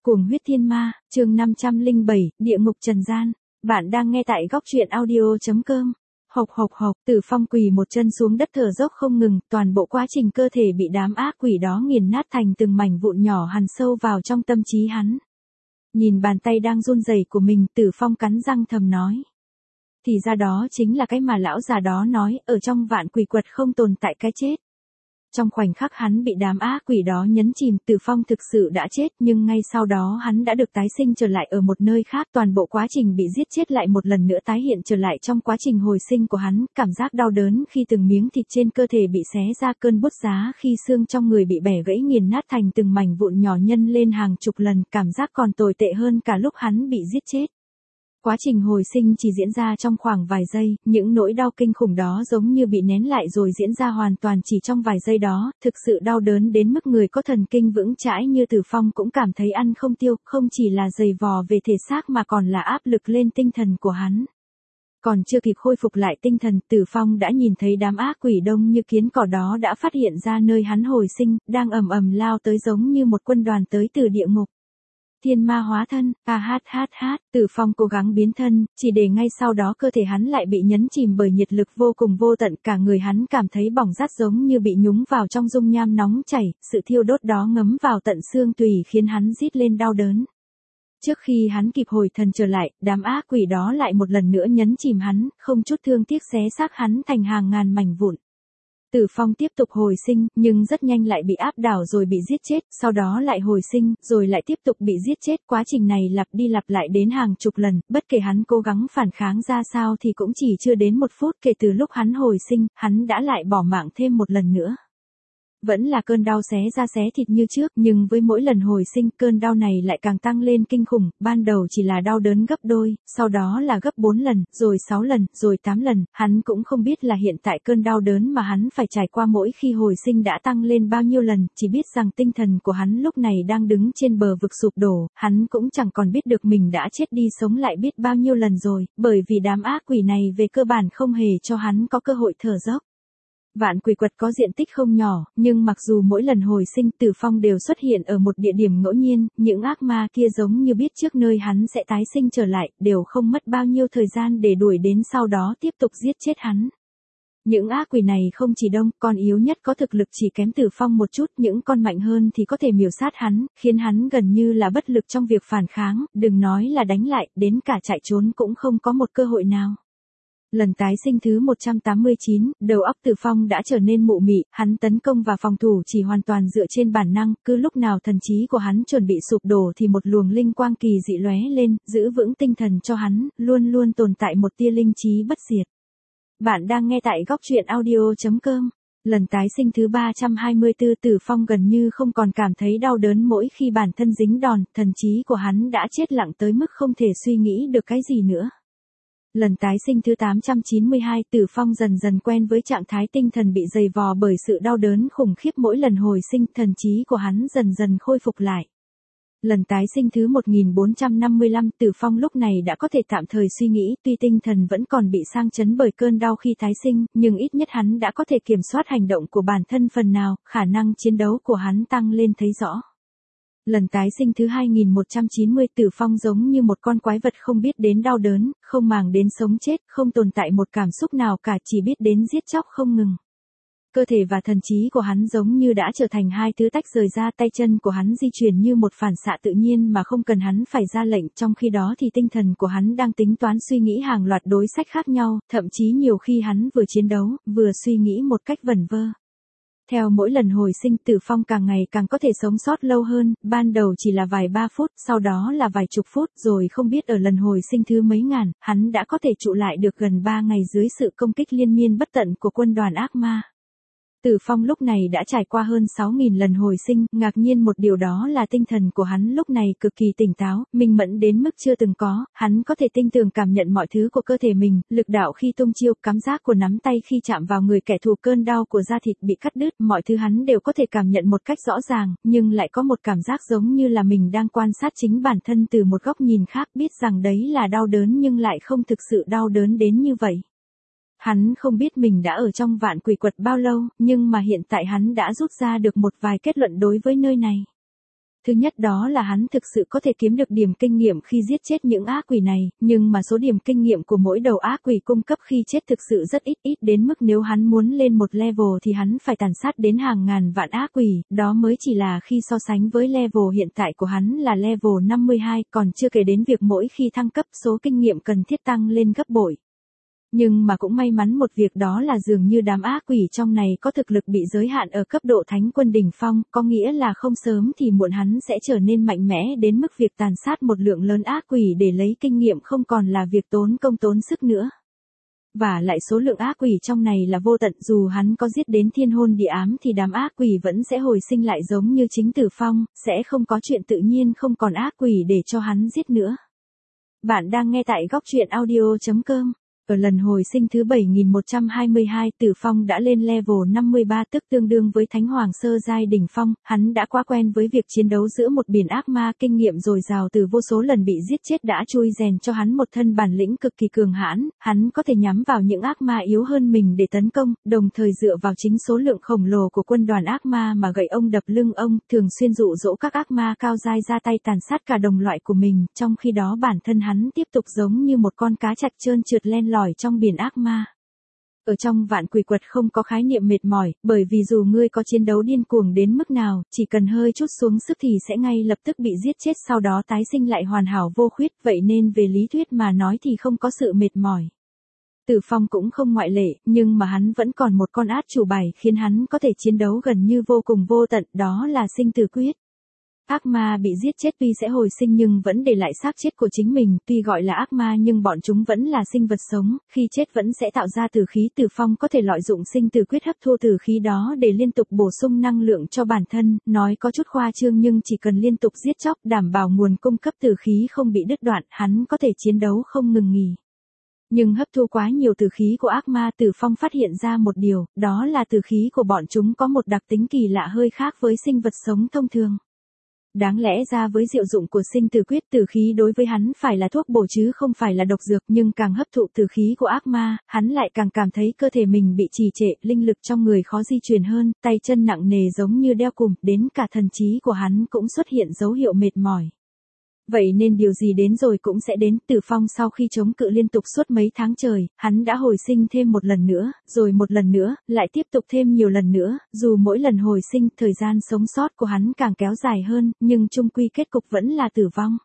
Cuồng huyết thiên ma, chương 507, địa ngục trần gian. Bạn đang nghe tại góc truyện audio.com. Hộc, Tử Phong quỳ một chân xuống đất thở dốc không ngừng, toàn bộ quá trình cơ thể bị đám ác quỷ đó nghiền nát thành từng mảnh vụn nhỏ hằn sâu vào trong tâm trí hắn. Nhìn bàn tay đang run rẩy của mình, Tử Phong cắn răng thầm nói. Thì ra đó chính là cái mà lão già đó nói, ở trong vạn quỷ quật không tồn tại cái chết. Trong khoảnh khắc hắn bị đám ác quỷ đó nhấn chìm, Tử Phong thực sự đã chết, nhưng ngay sau đó hắn đã được tái sinh trở lại ở một nơi khác. Toàn bộ quá trình bị giết chết lại một lần nữa tái hiện trở lại trong quá trình hồi sinh của hắn, cảm giác đau đớn khi từng miếng thịt trên cơ thể bị xé ra, cơn buốt giá khi xương trong người bị bẻ gãy nghiền nát thành từng mảnh vụn nhỏ nhân lên hàng chục lần, cảm giác còn tồi tệ hơn cả lúc hắn bị giết chết. Quá trình hồi sinh chỉ diễn ra trong khoảng vài giây, những nỗi đau kinh khủng đó giống như bị nén lại rồi diễn ra hoàn toàn chỉ trong vài giây đó, thực sự đau đớn đến mức người có thần kinh vững chãi như Tử Phong cũng cảm thấy ăn không tiêu, không chỉ là dày vò về thể xác mà còn là áp lực lên tinh thần của hắn. Còn chưa kịp khôi phục lại tinh thần, Tử Phong đã nhìn thấy đám ác quỷ đông như kiến cỏ đó đã phát hiện ra nơi hắn hồi sinh, đang ầm ầm lao tới giống như một quân đoàn tới từ địa ngục. Thiên ma hóa thân, Tử Phong cố gắng biến thân, chỉ để ngay sau đó cơ thể hắn lại bị nhấn chìm bởi nhiệt lực vô cùng vô tận, cả người hắn cảm thấy bỏng rát giống như bị nhúng vào trong dung nham nóng chảy, sự thiêu đốt đó ngấm vào tận xương tủy khiến hắn rít lên đau đớn. Trước khi hắn kịp hồi thần trở lại, đám ác quỷ đó lại một lần nữa nhấn chìm hắn, không chút thương tiếc xé xác hắn thành hàng ngàn mảnh vụn. Tử Phong tiếp tục hồi sinh, nhưng rất nhanh lại bị áp đảo rồi bị giết chết, sau đó lại hồi sinh, rồi lại tiếp tục bị giết chết. Quá trình này lặp đi lặp lại đến hàng chục lần, bất kể hắn cố gắng phản kháng ra sao thì cũng chỉ chưa đến một phút kể từ lúc hắn hồi sinh, hắn đã lại bỏ mạng thêm một lần nữa. Vẫn là cơn đau xé da xé thịt như trước, nhưng với mỗi lần hồi sinh, cơn đau này lại càng tăng lên kinh khủng, ban đầu chỉ là đau đớn gấp đôi, sau đó là gấp 4 lần, rồi 6 lần, rồi 8 lần, hắn cũng không biết là hiện tại cơn đau đớn mà hắn phải trải qua mỗi khi hồi sinh đã tăng lên bao nhiêu lần, chỉ biết rằng tinh thần của hắn lúc này đang đứng trên bờ vực sụp đổ, hắn cũng chẳng còn biết được mình đã chết đi sống lại biết bao nhiêu lần rồi, bởi vì đám ác quỷ này về cơ bản không hề cho hắn có cơ hội thở dốc. Vạn quỷ quật có diện tích không nhỏ, nhưng mặc dù mỗi lần hồi sinh Tử Phong đều xuất hiện ở một địa điểm ngẫu nhiên, những ác ma kia giống như biết trước nơi hắn sẽ tái sinh trở lại, đều không mất bao nhiêu thời gian để đuổi đến sau đó tiếp tục giết chết hắn. Những ác quỷ này không chỉ đông, con yếu nhất có thực lực chỉ kém Tử Phong một chút, những con mạnh hơn thì có thể miểu sát hắn, khiến hắn gần như là bất lực trong việc phản kháng, đừng nói là đánh lại, đến cả chạy trốn cũng không có một cơ hội nào. Lần tái sinh thứ 189, đầu óc Tử Phong đã trở nên mụ mị, hắn tấn công và phòng thủ chỉ hoàn toàn dựa trên bản năng, cứ lúc nào thần trí của hắn chuẩn bị sụp đổ thì một luồng linh quang kỳ dị lóe lên, giữ vững tinh thần cho hắn, luôn luôn tồn tại một tia linh trí bất diệt. Bạn đang nghe tại góc truyện audio.com. Lần tái sinh thứ 324, Tử Phong gần như không còn cảm thấy đau đớn mỗi khi bản thân dính đòn, thần trí của hắn đã chết lặng tới mức không thể suy nghĩ được cái gì nữa. Lần tái sinh thứ 892, Tử Phong dần dần quen với trạng thái tinh thần bị dày vò bởi sự đau đớn khủng khiếp mỗi lần hồi sinh, thần trí của hắn dần dần khôi phục lại. Lần tái sinh thứ 1455, Tử Phong lúc này đã có thể tạm thời suy nghĩ, tuy tinh thần vẫn còn bị sang chấn bởi cơn đau khi tái sinh, nhưng ít nhất hắn đã có thể kiểm soát hành động của bản thân phần nào, khả năng chiến đấu của hắn tăng lên thấy rõ. Lần tái sinh thứ 2190, Tử Phong giống như một con quái vật không biết đến đau đớn, không màng đến sống chết, không tồn tại một cảm xúc nào cả, chỉ biết đến giết chóc không ngừng. Cơ thể và thần trí của hắn giống như đã trở thành hai thứ tách rời ra, tay chân của hắn di chuyển như một phản xạ tự nhiên mà không cần hắn phải ra lệnh, trong khi đó thì tinh thần của hắn đang tính toán suy nghĩ hàng loạt đối sách khác nhau, thậm chí nhiều khi hắn vừa chiến đấu, vừa suy nghĩ một cách vẩn vơ. Theo mỗi lần hồi sinh, Tử Phong càng ngày càng có thể sống sót lâu hơn, ban đầu chỉ là vài 3 phút, sau đó là vài chục phút, rồi không biết ở lần hồi sinh thứ mấy ngàn, hắn đã có thể trụ lại được gần 3 ngày dưới sự công kích liên miên bất tận của quân đoàn ác ma. Tử Phong lúc này đã trải qua hơn 6.000 lần hồi sinh, ngạc nhiên một điều đó là tinh thần của hắn lúc này cực kỳ tỉnh táo, minh mẫn đến mức chưa từng có, hắn có thể tinh tường cảm nhận mọi thứ của cơ thể mình, lực đạo khi tung chiêu, cảm giác của nắm tay khi chạm vào người kẻ thù, cơn đau của da thịt bị cắt đứt, mọi thứ hắn đều có thể cảm nhận một cách rõ ràng, nhưng lại có một cảm giác giống như là mình đang quan sát chính bản thân từ một góc nhìn khác, biết rằng đấy là đau đớn nhưng lại không thực sự đau đớn đến như vậy. Hắn không biết mình đã ở trong vạn quỷ quật bao lâu, nhưng mà hiện tại hắn đã rút ra được một vài kết luận đối với nơi này. Thứ nhất đó là hắn thực sự có thể kiếm được điểm kinh nghiệm khi giết chết những ác quỷ này, nhưng mà số điểm kinh nghiệm của mỗi đầu ác quỷ cung cấp khi chết thực sự rất ít đến mức nếu hắn muốn lên một level thì hắn phải tàn sát đến hàng ngàn vạn ác quỷ, đó mới chỉ là khi so sánh với level hiện tại của hắn là level 52, còn chưa kể đến việc mỗi khi thăng cấp số kinh nghiệm cần thiết tăng lên gấp bội. Nhưng mà cũng may mắn một việc đó là dường như đám ác quỷ trong này có thực lực bị giới hạn ở cấp độ thánh quân đỉnh phong, có nghĩa là không sớm thì muộn hắn sẽ trở nên mạnh mẽ đến mức việc tàn sát một lượng lớn ác quỷ để lấy kinh nghiệm không còn là việc tốn công tốn sức nữa. Và lại số lượng ác quỷ trong này là vô tận, dù hắn có giết đến thiên hôn địa ám thì đám ác quỷ vẫn sẽ hồi sinh lại giống như chính Tử Phong, sẽ không có chuyện tự nhiên không còn ác quỷ để cho hắn giết nữa. Bạn đang nghe tại góc truyện audio.com. Ở lần hồi sinh thứ 7122, Tử Phong đã lên level 53 tức tương đương với Thánh Hoàng sơ giai đỉnh phong, hắn đã quá quen với việc chiến đấu giữa một biển ác ma, kinh nghiệm dồi dào từ vô số lần bị giết chết đã chui rèn cho hắn một thân bản lĩnh cực kỳ cường hãn, hắn có thể nhắm vào những ác ma yếu hơn mình để tấn công, đồng thời dựa vào chính số lượng khổng lồ của quân đoàn ác ma mà gậy ông đập lưng ông, thường xuyên dụ dỗ các ác ma cao giai ra tay tàn sát cả đồng loại của mình, trong khi đó bản thân hắn tiếp tục giống như một con cá trạch trơn trượt len lỏi trong biển ác ma. Ở trong vạn quỷ quật không có khái niệm mệt mỏi, bởi vì dù ngươi có chiến đấu điên cuồng đến mức nào, chỉ cần hơi chút xuống sức thì sẽ ngay lập tức bị giết chết sau đó tái sinh lại hoàn hảo vô khuyết, vậy nên về lý thuyết mà nói thì không có sự mệt mỏi. Tử Phong cũng không ngoại lệ, nhưng mà hắn vẫn còn một con át chủ bài khiến hắn có thể chiến đấu gần như vô cùng vô tận, đó là sinh tử quyết. Ác ma bị giết chết tuy sẽ hồi sinh nhưng vẫn để lại xác chết của chính mình, tuy gọi là ác ma nhưng bọn chúng vẫn là sinh vật sống, khi chết vẫn sẽ tạo ra tử khí. Tử Phong có thể lợi dụng sinh tử quyết hấp thu tử khí đó để liên tục bổ sung năng lượng cho bản thân, nói có chút khoa trương nhưng chỉ cần liên tục giết chóc đảm bảo nguồn cung cấp tử khí không bị đứt đoạn, hắn có thể chiến đấu không ngừng nghỉ. Nhưng hấp thu quá nhiều tử khí của ác ma, Tử Phong phát hiện ra một điều, đó là tử khí của bọn chúng có một đặc tính kỳ lạ hơi khác với sinh vật sống thông thường. Đáng lẽ ra với diệu dụng của sinh tử quyết, tử khí đối với hắn phải là thuốc bổ chứ không phải là độc dược, nhưng càng hấp thụ tử khí của ác ma, hắn lại càng cảm thấy cơ thể mình bị trì trệ, linh lực trong người khó di chuyển hơn, tay chân nặng nề giống như đeo cùm, đến cả thần trí của hắn cũng xuất hiện dấu hiệu mệt mỏi. Vậy nên điều gì đến rồi cũng sẽ đến. Tử Phong sau khi chống cự liên tục suốt mấy tháng trời, hắn đã hồi sinh thêm một lần nữa, rồi một lần nữa, lại tiếp tục thêm nhiều lần nữa, dù mỗi lần hồi sinh, thời gian sống sót của hắn càng kéo dài hơn, nhưng chung quy kết cục vẫn là tử vong.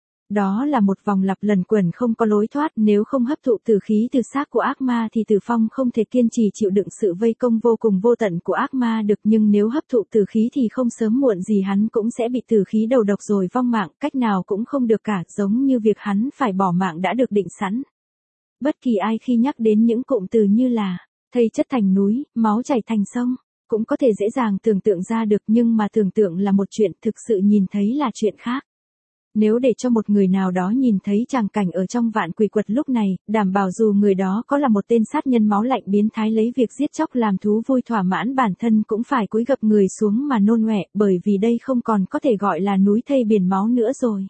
Đó là một vòng lặp luẩn quẩn không có lối thoát, nếu không hấp thụ tử khí từ xác của ác ma thì Tử Phong không thể kiên trì chịu đựng sự vây công vô cùng vô tận của ác ma được, nhưng nếu hấp thụ tử khí thì không sớm muộn gì hắn cũng sẽ bị tử khí đầu độc rồi vong mạng, cách nào cũng không được cả, giống như việc hắn phải bỏ mạng đã được định sẵn. Bất kỳ ai khi nhắc đến những cụm từ như là thây chất thành núi, máu chảy thành sông, cũng có thể dễ dàng tưởng tượng ra được, nhưng mà tưởng tượng là một chuyện, thực sự nhìn thấy là chuyện khác. Nếu để cho một người nào đó nhìn thấy tràng cảnh ở trong vạn quỷ quật lúc này, đảm bảo dù người đó có là một tên sát nhân máu lạnh biến thái lấy việc giết chóc làm thú vui thỏa mãn bản thân cũng phải cúi gập người xuống mà nôn ọe, bởi vì đây không còn có thể gọi là núi thây biển máu nữa rồi.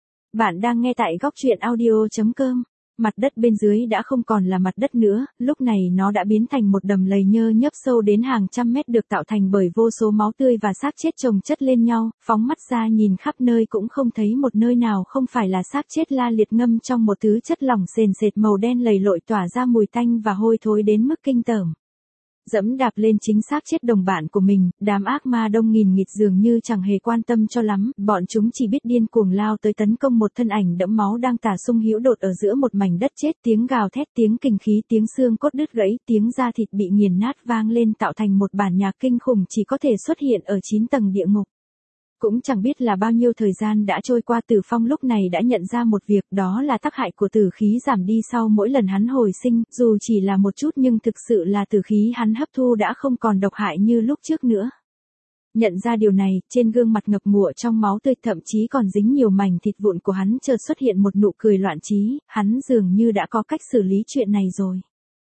Bạn đang nghe tại góc truyện audio.com. Mặt đất bên dưới đã không còn là mặt đất nữa, lúc này nó đã biến thành một đầm lầy nhơ nhấp sâu đến hàng trăm mét được tạo thành bởi vô số máu tươi và xác chết chồng chất lên nhau, phóng mắt ra nhìn khắp nơi cũng không thấy một nơi nào không phải là xác chết la liệt ngâm trong một thứ chất lỏng sền sệt màu đen lầy lội tỏa ra mùi tanh và hôi thối đến mức kinh tởm. Dẫm đạp lên chính xác chết đồng bạn của mình, đám ác ma đông nghìn nghịt dường như chẳng hề quan tâm cho lắm, bọn chúng chỉ biết điên cuồng lao tới tấn công một thân ảnh đẫm máu đang tả sung hữu đột ở giữa một mảnh đất chết, tiếng gào thét, tiếng kình khí, tiếng xương cốt đứt gãy, tiếng da thịt bị nghiền nát vang lên tạo thành một bản nhạc kinh khủng chỉ có thể xuất hiện ở 9 tầng địa ngục. Cũng chẳng biết là bao nhiêu thời gian đã trôi qua, Tử Phong lúc này đã nhận ra một việc, đó là tác hại của tử khí giảm đi sau mỗi lần hắn hồi sinh, dù chỉ là một chút nhưng thực sự là tử khí hắn hấp thu đã không còn độc hại như lúc trước nữa. Nhận ra điều này, trên gương mặt ngập ngụa trong máu tươi thậm chí còn dính nhiều mảnh thịt vụn của hắn chợt xuất hiện một nụ cười loạn trí, hắn dường như đã có cách xử lý chuyện này rồi.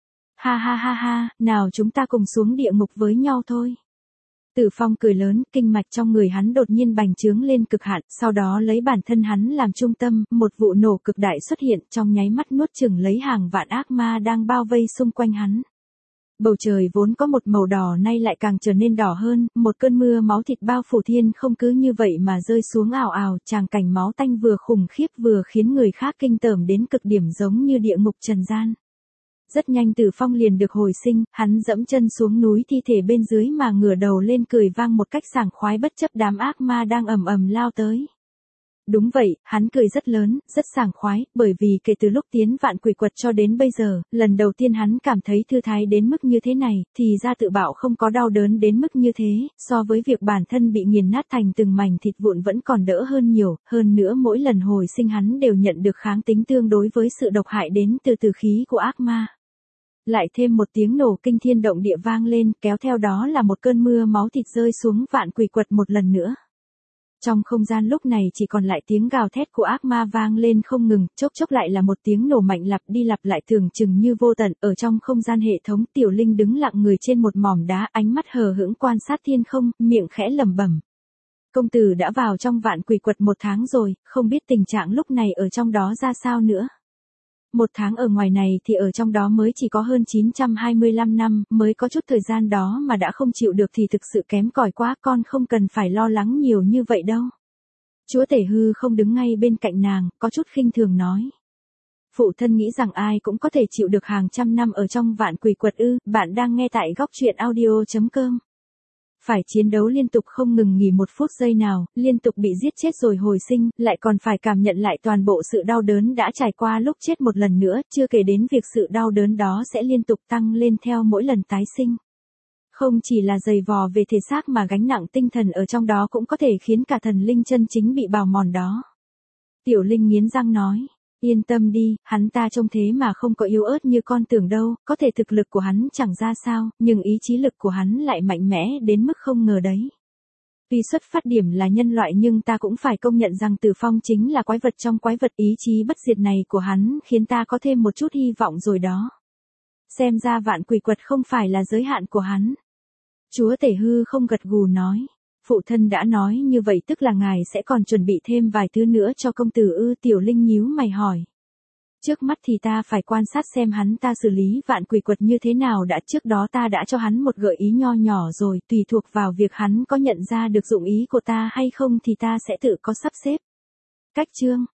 Ha ha ha ha, nào chúng ta cùng xuống địa ngục với nhau thôi. Tử Phong cười lớn, kinh mạch trong người hắn đột nhiên bành trướng lên cực hạn, sau đó lấy bản thân hắn làm trung tâm, một vụ nổ cực đại xuất hiện trong nháy mắt nuốt chửng lấy hàng vạn ác ma đang bao vây xung quanh hắn. Bầu trời vốn có một màu đỏ nay lại càng trở nên đỏ hơn, một cơn mưa máu thịt bao phủ thiên không cứ như vậy mà rơi xuống ào ào, tràng cảnh máu tanh vừa khủng khiếp vừa khiến người khác kinh tởm đến cực điểm giống như địa ngục trần gian. Rất nhanh Tử Phong liền được hồi sinh, hắn dẫm chân xuống núi thi thể bên dưới mà ngửa đầu lên cười vang một cách sảng khoái bất chấp đám ác ma đang ầm ầm lao tới. Đúng vậy, hắn cười rất lớn, rất sảng khoái, bởi vì kể từ lúc tiến vạn quỷ quật cho đến bây giờ, lần đầu tiên hắn cảm thấy thư thái đến mức như thế này, thì ra tự bạo không có đau đớn đến mức như thế, so với việc bản thân bị nghiền nát thành từng mảnh thịt vụn vẫn còn đỡ hơn nhiều, hơn nữa mỗi lần hồi sinh hắn đều nhận được kháng tính tương đối với sự độc hại đến từ tử khí của ác ma. Lại thêm một tiếng nổ kinh thiên động địa vang lên, kéo theo đó là một cơn mưa máu thịt rơi xuống vạn quỷ quật một lần nữa. Trong không gian lúc này chỉ còn lại tiếng gào thét của ác ma vang lên không ngừng, chốc chốc lại là một tiếng nổ mạnh lặp đi lặp lại tưởng chừng như vô tận. Ở trong không gian hệ thống, Tiểu Linh đứng lặng người trên một mỏm đá, ánh mắt hờ hững quan sát thiên không, miệng khẽ lẩm bẩm. Công tử đã vào trong vạn quỷ quật 1 tháng rồi, không biết tình trạng lúc này ở trong đó ra sao nữa. 1 tháng ở ngoài này thì ở trong đó mới chỉ có hơn 925 năm, mới có chút thời gian đó mà đã không chịu được thì thực sự kém cỏi quá, con không cần phải lo lắng nhiều như vậy đâu. Chúa Tể Hư không đứng ngay bên cạnh nàng, có chút khinh thường nói. Phụ thân nghĩ rằng ai cũng có thể chịu được hàng trăm năm ở trong vạn quỷ quật ư, bạn đang nghe tại góc truyện audio.com. Phải chiến đấu liên tục không ngừng nghỉ 1 phút giây nào, liên tục bị giết chết rồi hồi sinh, lại còn phải cảm nhận lại toàn bộ sự đau đớn đã trải qua lúc chết một lần nữa, chưa kể đến việc sự đau đớn đó sẽ liên tục tăng lên theo mỗi lần tái sinh. Không chỉ là dày vò về thể xác mà gánh nặng tinh thần ở trong đó cũng có thể khiến cả thần linh chân chính bị bào mòn đó. Tiểu Linh nghiến răng nói. Yên tâm đi, hắn ta trông thế mà không có yếu ớt như con tưởng đâu, có thể thực lực của hắn chẳng ra sao, nhưng ý chí lực của hắn lại mạnh mẽ đến mức không ngờ đấy. Tuy xuất phát điểm là nhân loại nhưng ta cũng phải công nhận rằng Tử Phong chính là quái vật trong quái vật, ý chí bất diệt này của hắn khiến ta có thêm một chút hy vọng rồi đó. Xem ra vạn quỷ quật không phải là giới hạn của hắn. Chúa Tể Hư không gật gù nói. Phụ thân đã nói như vậy tức là ngài sẽ còn chuẩn bị thêm vài thứ nữa cho công tử ư? Tiểu Linh nhíu mày hỏi. Trước mắt thì ta phải quan sát xem hắn ta xử lý vạn quỷ quật như thế nào đã, trước đó ta đã cho hắn một gợi ý nho nhỏ rồi, tùy thuộc vào việc hắn có nhận ra được dụng ý của ta hay không thì ta sẽ tự có sắp xếp. Cách chương